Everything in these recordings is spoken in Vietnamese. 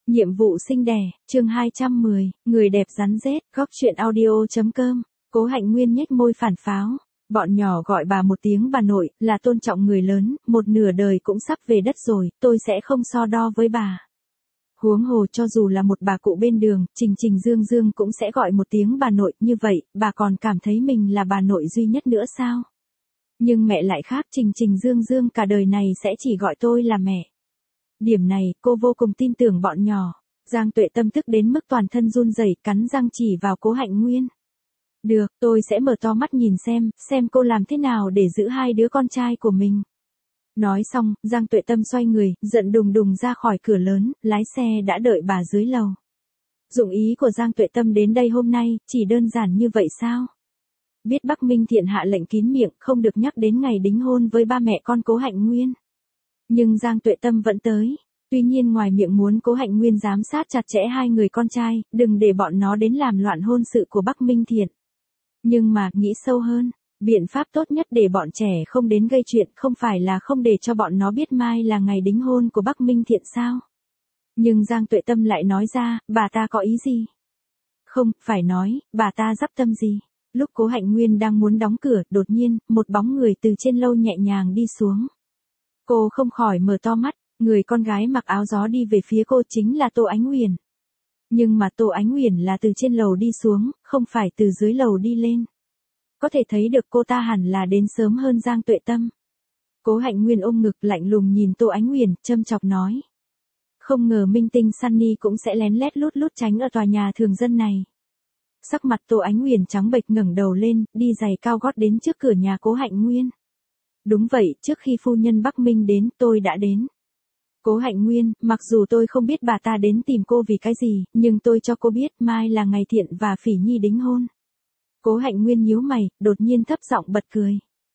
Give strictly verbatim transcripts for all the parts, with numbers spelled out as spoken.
Nhiệm vụ sinh đẻ, chương hai trăm mười, người đẹp rắn rết, góc truyện audio.com, Cố Hạnh Nguyên nhếch môi phản pháo. Bọn nhỏ gọi bà một tiếng bà nội, là tôn trọng người lớn, một nửa đời cũng sắp về đất rồi, tôi sẽ không so đo với bà. Huống hồ cho dù là một bà cụ bên đường, Trình Trình Dương Dương cũng sẽ gọi một tiếng bà nội, như vậy, bà còn cảm thấy mình là bà nội duy nhất nữa sao? Nhưng mẹ lại khác, Trình Trình Dương Dương cả đời này sẽ chỉ gọi tôi là mẹ. Điểm này, cô vô cùng tin tưởng bọn nhỏ. Giang Tuệ Tâm tức đến mức toàn thân run rẩy, cắn răng chỉ vào Cố Hạnh Nguyên. Được, tôi sẽ mở to mắt nhìn xem, xem cô làm thế nào để giữ hai đứa con trai của mình. Nói xong, Giang Tuệ Tâm xoay người, giận đùng đùng ra khỏi cửa lớn, lái xe đã đợi bà dưới lầu. Dụng ý của Giang Tuệ Tâm đến đây hôm nay, chỉ đơn giản như vậy sao? Biết Bắc Minh Thiện hạ lệnh kín miệng, không được nhắc đến ngày đính hôn với ba mẹ con Cố Hạnh Nguyên. Nhưng Giang Tuệ Tâm vẫn tới. Tuy nhiên ngoài miệng muốn Cố Hạnh Nguyên giám sát chặt chẽ hai người con trai, đừng để bọn nó đến làm loạn hôn sự của Bắc Minh Thiện. Nhưng mà, nghĩ sâu hơn, biện pháp tốt nhất để bọn trẻ không đến gây chuyện không phải là không để cho bọn nó biết mai là ngày đính hôn của Bắc Minh Thiện sao? Nhưng Giang Tuệ Tâm lại nói ra, bà ta có ý gì? Không, phải nói, bà ta dắp tâm gì? Lúc Cố Hạnh Nguyên đang muốn đóng cửa, đột nhiên, một bóng người từ trên lâu nhẹ nhàng đi xuống. Cô không khỏi mở to mắt, người con gái mặc áo gió đi về phía cô chính là Tô Ánh Uyển. Nhưng mà Tô Ánh Uyển là từ trên lầu đi xuống, không phải từ dưới lầu đi lên. Có thể thấy được cô ta hẳn là đến sớm hơn Giang Tuệ Tâm. Cố Hạnh Nguyên ôm ngực lạnh lùng nhìn Tô Ánh Uyển, châm chọc nói. Không ngờ minh tinh Sunny cũng sẽ lén lét lút lút tránh ở tòa nhà thường dân này. Sắc mặt Tô Ánh Uyển trắng bệch ngẩng đầu lên, đi giày cao gót đến trước cửa nhà Cố Hạnh Nguyên. Đúng vậy, trước khi phu nhân Bắc Minh đến, tôi đã đến. Cố Hạnh Nguyên, mặc dù tôi không biết bà ta đến tìm cô vì cái gì, nhưng tôi cho cô biết mai là ngày Thiện và Phỉ Nhi đính hôn. Cố Hạnh Nguyên nhíu mày, đột nhiên thấp giọng bật cười.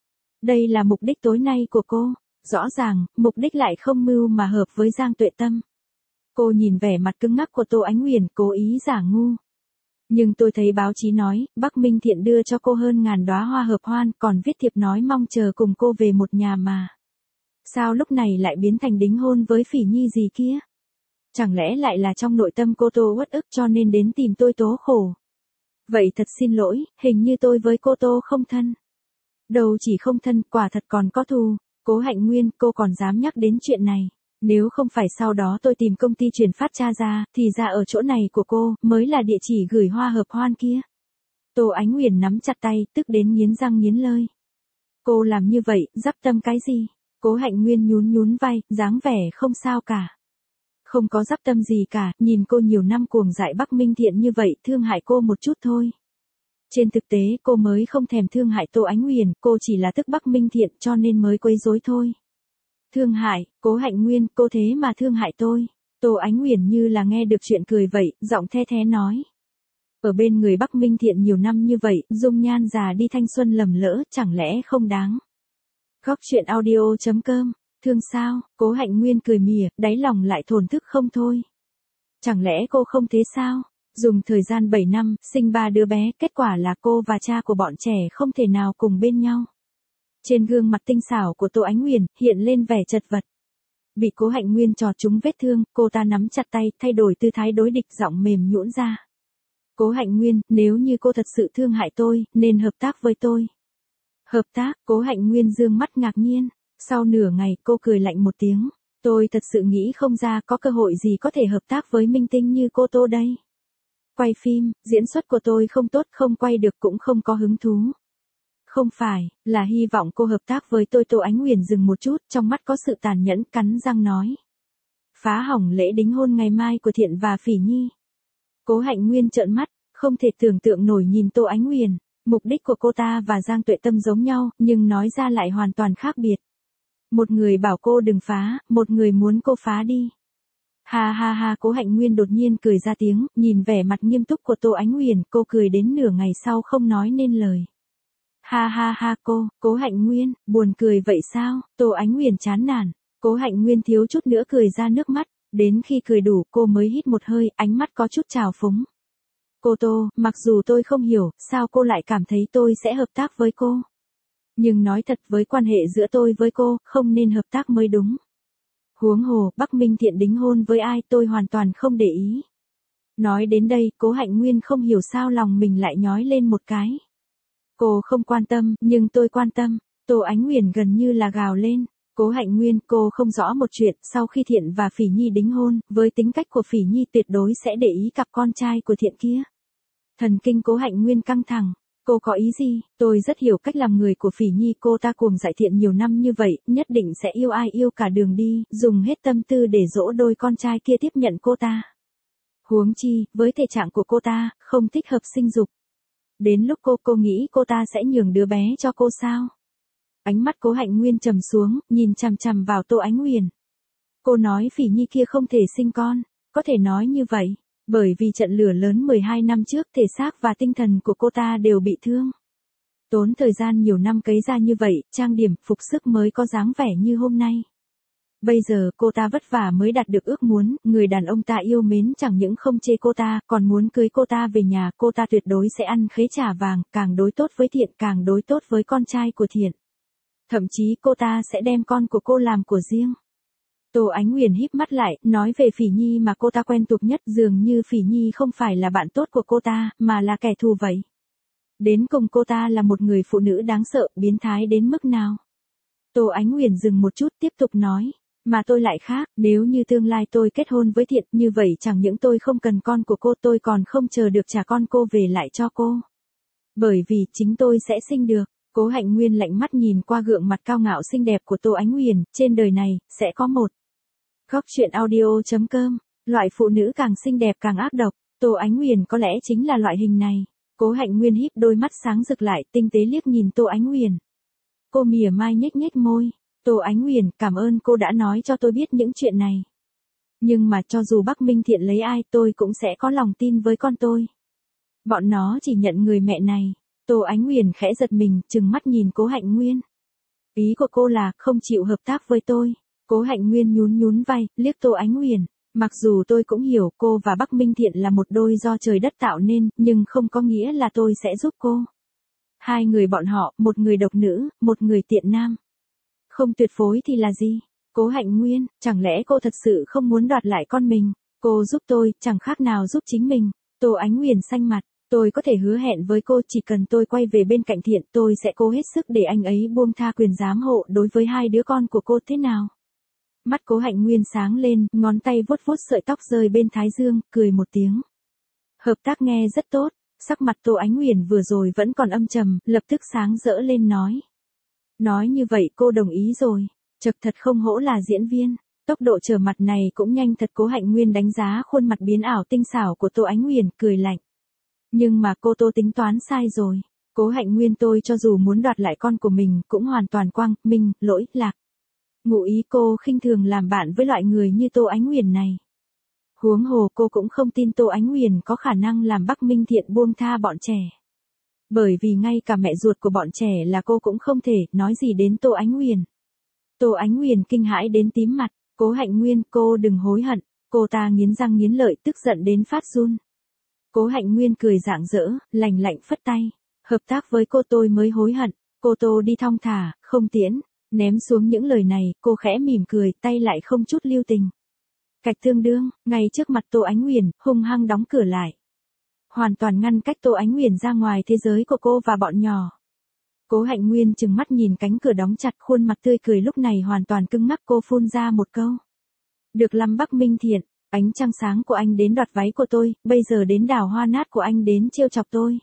Đây là mục đích tối nay của cô. Rõ ràng, mục đích lại không mưu mà hợp với Giang Tuệ Tâm. Cô nhìn vẻ mặt cứng ngắc của Tô Ánh Uyển, cố ý giả ngu. Nhưng tôi thấy báo chí nói, Bắc Minh Thiện đưa cho cô hơn ngàn đóa hoa hợp hoan, còn viết thiệp nói mong chờ cùng cô về một nhà mà. Sao lúc này lại biến thành đính hôn với Phỉ Nhi gì kia? Chẳng lẽ lại là trong nội tâm cô Tô uất ức cho nên đến tìm tôi tố khổ? Vậy thật xin lỗi, hình như tôi với cô Tô không thân. Đâu chỉ không thân, quả thật còn có thù. Cố Hạnh Nguyên, cô còn dám nhắc đến chuyện này. Nếu không phải sau đó tôi tìm công ty chuyển phát tra ra, thì ra ở chỗ này của cô, mới là địa chỉ gửi hoa hợp hoan kia. Tô Ánh Uyển nắm chặt tay, tức đến nghiến răng nghiến lợi. Cô làm như vậy, dắp tâm cái gì? Cố Hạnh Nguyên nhún nhún vai, dáng vẻ không sao cả. Không có dắp tâm gì cả, nhìn cô nhiều năm cuồng dại Bắc Minh Thiện như vậy, thương hại cô một chút thôi. Trên thực tế, cô mới không thèm thương hại Tô Ánh Uyển, cô chỉ là tức Bắc Minh Thiện cho nên mới quấy rối thôi. Thương hại, Cố Hạnh Nguyên, cô thế mà thương hại tôi. Tô Ánh Uyển như là nghe được chuyện cười vậy, giọng the thé nói. Ở bên người Bắc Minh Thiện nhiều năm như vậy, dung nhan già đi thanh xuân lầm lỡ, chẳng lẽ không đáng. Góc truyện audio.com, thương sao? Cố Hạnh Nguyên cười mỉa, đáy lòng lại thổn thức không thôi. Chẳng lẽ cô không thế sao? Dùng thời gian bảy năm, sinh ba đứa bé, kết quả là cô và cha của bọn trẻ không thể nào cùng bên nhau. Trên gương mặt tinh xảo của Tô Ánh Uyển, hiện lên vẻ chật vật. Bị Cố Hạnh Nguyên chọt trúng vết thương, cô ta nắm chặt tay, thay đổi tư thái đối địch, giọng mềm nhũn ra. Cố Hạnh Nguyên, nếu như cô thật sự thương hại tôi, nên hợp tác với tôi. Hợp tác, Cố Hạnh Nguyên dương mắt ngạc nhiên. Sau nửa ngày, cô cười lạnh một tiếng. Tôi thật sự nghĩ không ra có cơ hội gì có thể hợp tác với minh tinh như cô Tô đây. Quay phim, diễn xuất của tôi không tốt, không quay được cũng không có hứng thú. Không phải, là hy vọng cô hợp tác với tôi. Tô Ánh Uyển dừng một chút, trong mắt có sự tàn nhẫn, cắn răng nói. Phá hỏng lễ đính hôn ngày mai của Thiện và Phỉ Nhi. Cố Hạnh Nguyên trợn mắt, không thể tưởng tượng nổi nhìn Tô Ánh Uyển. Mục đích của cô ta và Giang Tuệ Tâm giống nhau, nhưng nói ra lại hoàn toàn khác biệt. Một người bảo cô đừng phá, một người muốn cô phá đi. Ha ha ha, Cố Hạnh Nguyên đột nhiên cười ra tiếng, nhìn vẻ mặt nghiêm túc của Tô Ánh Uyển, cô cười đến nửa ngày sau không nói nên lời. Ha ha ha cô, Cố Hạnh Nguyên, buồn cười vậy sao? Tô Ánh Uyển chán nản. Cố Hạnh Nguyên thiếu chút nữa cười ra nước mắt, đến khi cười đủ cô mới hít một hơi, ánh mắt có chút trào phúng. Cô Tô, mặc dù tôi không hiểu, sao cô lại cảm thấy tôi sẽ hợp tác với cô? Nhưng nói thật với quan hệ giữa tôi với cô, không nên hợp tác mới đúng. Huống hồ, Bắc Minh Thiện đính hôn với ai tôi hoàn toàn không để ý. Nói đến đây, Cố Hạnh Nguyên không hiểu sao lòng mình lại nhói lên một cái. Cô không quan tâm, nhưng tôi quan tâm. Tô Ánh Huyền gần như là gào lên. Cố Hạnh Nguyên, cô không rõ một chuyện, sau khi Thiện và Phỉ Nhi đính hôn, với tính cách của Phỉ Nhi tuyệt đối sẽ để ý cặp con trai của Thiện kia. Thần kinh Cố Hạnh Nguyên căng thẳng. Cô có ý gì? Tôi rất hiểu cách làm người của Phỉ Nhi, cô ta cuồng dạy Thiện nhiều năm như vậy, nhất định sẽ yêu ai yêu cả đường đi, dùng hết tâm tư để dỗ đôi con trai kia tiếp nhận cô ta. Huống chi, với thể trạng của cô ta, không thích hợp sinh dục. Đến lúc cô cô nghĩ cô ta sẽ nhường đứa bé cho cô sao? Ánh mắt Cố Hạnh Nguyên trầm xuống, nhìn chằm chằm vào Tô Ánh Huyền. Cô nói Phỉ Nhi kia không thể sinh con, có thể nói như vậy, bởi vì trận lửa lớn mười hai năm trước thể xác và tinh thần của cô ta đều bị thương. Tốn thời gian nhiều năm cấy ra như vậy, trang điểm, phục sức mới có dáng vẻ như hôm nay. Bây giờ cô ta vất vả mới đạt được ước muốn, người đàn ông ta yêu mến chẳng những không chê cô ta, còn muốn cưới cô ta về nhà, cô ta tuyệt đối sẽ ăn khế trả vàng, càng đối tốt với Thiện, càng đối tốt với con trai của Thiện. Thậm chí cô ta sẽ đem con của cô làm của riêng. Tô Ánh Huyền híp mắt lại, nói về Phỉ Nhi mà cô ta quen thuộc nhất, dường như Phỉ Nhi không phải là bạn tốt của cô ta, mà là kẻ thù vậy. Đến cùng cô ta là một người phụ nữ đáng sợ, biến thái đến mức nào? Tô Ánh Huyền dừng một chút tiếp tục nói. Mà tôi lại khác, nếu như tương lai tôi kết hôn với Thiện, như vậy chẳng những tôi không cần con của cô, tôi còn không chờ được trả con cô về lại cho cô. Bởi vì chính tôi sẽ sinh được. Cố Hạnh Nguyên lạnh mắt nhìn qua gương mặt cao ngạo xinh đẹp của Tô Ánh Huyền, trên đời này, sẽ có một. Góc truyện audio chấm com, loại phụ nữ càng xinh đẹp càng ác độc, Tô Ánh Huyền có lẽ chính là loại hình này. Cố Hạnh Nguyên híp đôi mắt sáng rực lại, tinh tế liếc nhìn Tô Ánh Huyền. Cô mỉa mai nhếch nhếch môi. Tô Ánh Huyền, cảm ơn cô đã nói cho tôi biết những chuyện này. Nhưng mà cho dù Bắc Minh Thiện lấy ai, tôi cũng sẽ có lòng tin với con tôi. Bọn nó chỉ nhận người mẹ này. Tô Ánh Huyền khẽ giật mình, trừng mắt nhìn Cố Hạnh Nguyên. Ý của cô là không chịu hợp tác với tôi. Cố Hạnh Nguyên nhún nhún vai, liếc Tô Ánh Huyền. Mặc dù tôi cũng hiểu cô và Bắc Minh Thiện là một đôi do trời đất tạo nên, nhưng không có nghĩa là tôi sẽ giúp cô. Hai người bọn họ, một người độc nữ, một người tiện nam. Không tuyệt phối thì là gì? Cố Hạnh Nguyên, chẳng lẽ cô thật sự không muốn đoạt lại con mình? Cô giúp tôi, chẳng khác nào giúp chính mình. Tô Ánh Huyền xanh mặt, tôi có thể hứa hẹn với cô, chỉ cần tôi quay về bên cạnh Thiện, tôi sẽ cố hết sức để anh ấy buông tha quyền giám hộ đối với hai đứa con của cô, thế nào? Mắt Cố Hạnh Nguyên sáng lên, ngón tay vuốt vuốt sợi tóc rơi bên thái dương, cười một tiếng. Hợp tác nghe rất tốt. Sắc mặt Tô Ánh Huyền vừa rồi vẫn còn âm trầm, lập tức sáng rỡ lên nói. Nói như vậy cô đồng ý rồi. Chật, thật không hổ là diễn viên. Tốc độ trở mặt này cũng nhanh thật. Cố Hạnh Nguyên đánh giá khuôn mặt biến ảo tinh xảo của Tô Ánh Huyền, cười lạnh. Nhưng mà cô Tô tính toán sai rồi. Cố Hạnh Nguyên, tôi cho dù muốn đoạt lại con của mình cũng hoàn toàn quang minh, lỗi lạc. Ngụ ý cô khinh thường làm bạn với loại người như Tô Ánh Huyền này. Huống hồ cô cũng không tin Tô Ánh Huyền có khả năng làm Bắc Minh Thiện buông tha bọn trẻ. Bởi vì ngay cả mẹ ruột của bọn trẻ là cô cũng không thể, nói gì đến Tô Ánh Huyền. Tô Ánh Huyền kinh hãi đến tím mặt. Cố Hạnh Nguyên, cô đừng hối hận. Cô ta nghiến răng nghiến lợi, tức giận đến phát run. Cố Hạnh Nguyên cười rạng rỡ, lành lạnh phất tay. Hợp tác với cô tôi mới hối hận. Cô Tô đi thong thả, không tiễn. Ném xuống những lời này, cô khẽ mỉm cười, tay lại không chút lưu tình. Cạch tương đương, ngay trước mặt Tô Ánh Huyền, hung hăng đóng cửa lại. Hoàn toàn ngăn cách Tô Ánh Huyền ra ngoài thế giới của cô và bọn nhỏ. Cố Hạnh Nguyên trừng mắt nhìn cánh cửa đóng chặt, khuôn mặt tươi cười lúc này hoàn toàn cứng ngắc, cô phun ra một câu. Được lắm Bắc Minh Thiện, ánh trăng sáng của anh đến đoạt váy của tôi, bây giờ đến đào hoa nát của anh đến trêu chọc tôi.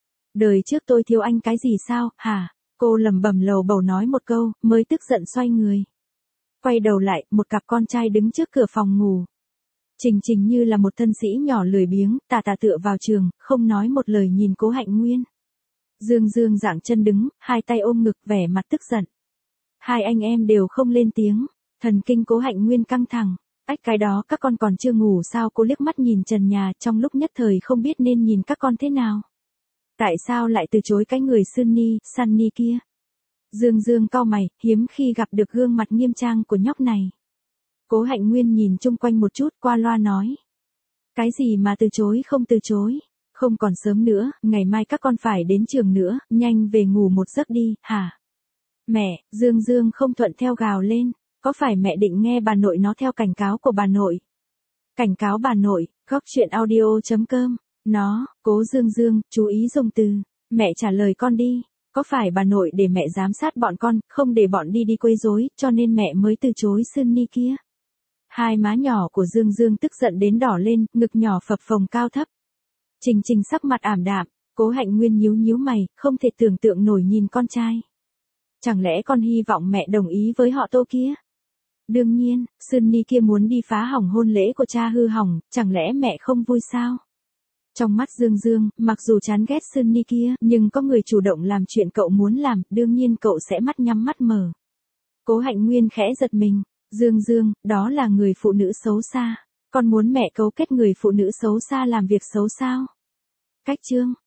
Đời trước tôi thiếu anh cái gì sao, hả? Cô lẩm bẩm lầu bầu nói một câu, mới tức giận xoay người. Quay đầu lại, một cặp con trai đứng trước cửa phòng ngủ. Trình Trình như là một thân sĩ nhỏ lười biếng, tà tà tựa vào giường, không nói một lời nhìn Cố Hạnh Nguyên. Dương Dương dạng chân đứng, hai tay ôm ngực, vẻ mặt tức giận. Hai anh em đều không lên tiếng, thần kinh Cố Hạnh Nguyên căng thẳng. Ách, cái đó các con còn chưa ngủ sao? Cô liếc mắt nhìn trần nhà, trong lúc nhất thời không biết nên nhìn các con thế nào. Tại sao lại từ chối cái người Sunny, Sunny kia? Dương Dương cau mày, hiếm khi gặp được gương mặt nghiêm trang của nhóc này. Cố Hạnh Nguyên nhìn chung quanh một chút, qua loa nói. Cái gì mà từ chối không từ chối? Không còn sớm nữa, ngày mai các con phải đến trường nữa, nhanh về ngủ một giấc đi, hả? Mẹ, Dương Dương không thuận theo gào lên. Có phải mẹ định nghe bà nội nó theo cảnh cáo của bà nội? Cảnh cáo bà nội, góc chuyện audio.com. Nó, Cố Dương Dương, chú ý dùng từ. Mẹ trả lời con đi. Có phải bà nội để mẹ giám sát bọn con, không để bọn đi đi quấy rối, cho nên mẹ mới từ chối Sunny kia? Hai má nhỏ của Dương Dương tức giận đến đỏ lên, ngực nhỏ phập phồng cao thấp. Trình Trình sắc mặt ảm đạm, Cố Hạnh Nguyên nhíu nhíu mày, không thể tưởng tượng nổi nhìn con trai. Chẳng lẽ con hy vọng mẹ đồng ý với họ Tô kia? Đương nhiên, Sunny kia muốn đi phá hỏng hôn lễ của cha hư hỏng, chẳng lẽ mẹ không vui sao? Trong mắt Dương Dương, mặc dù chán ghét Sunny kia, nhưng có người chủ động làm chuyện cậu muốn làm, đương nhiên cậu sẽ mắt nhắm mắt mở. Cố Hạnh Nguyên khẽ giật mình. Dương Dương, đó là người phụ nữ xấu xa. Con muốn mẹ cấu kết người phụ nữ xấu xa làm việc xấu sao? Cách chương.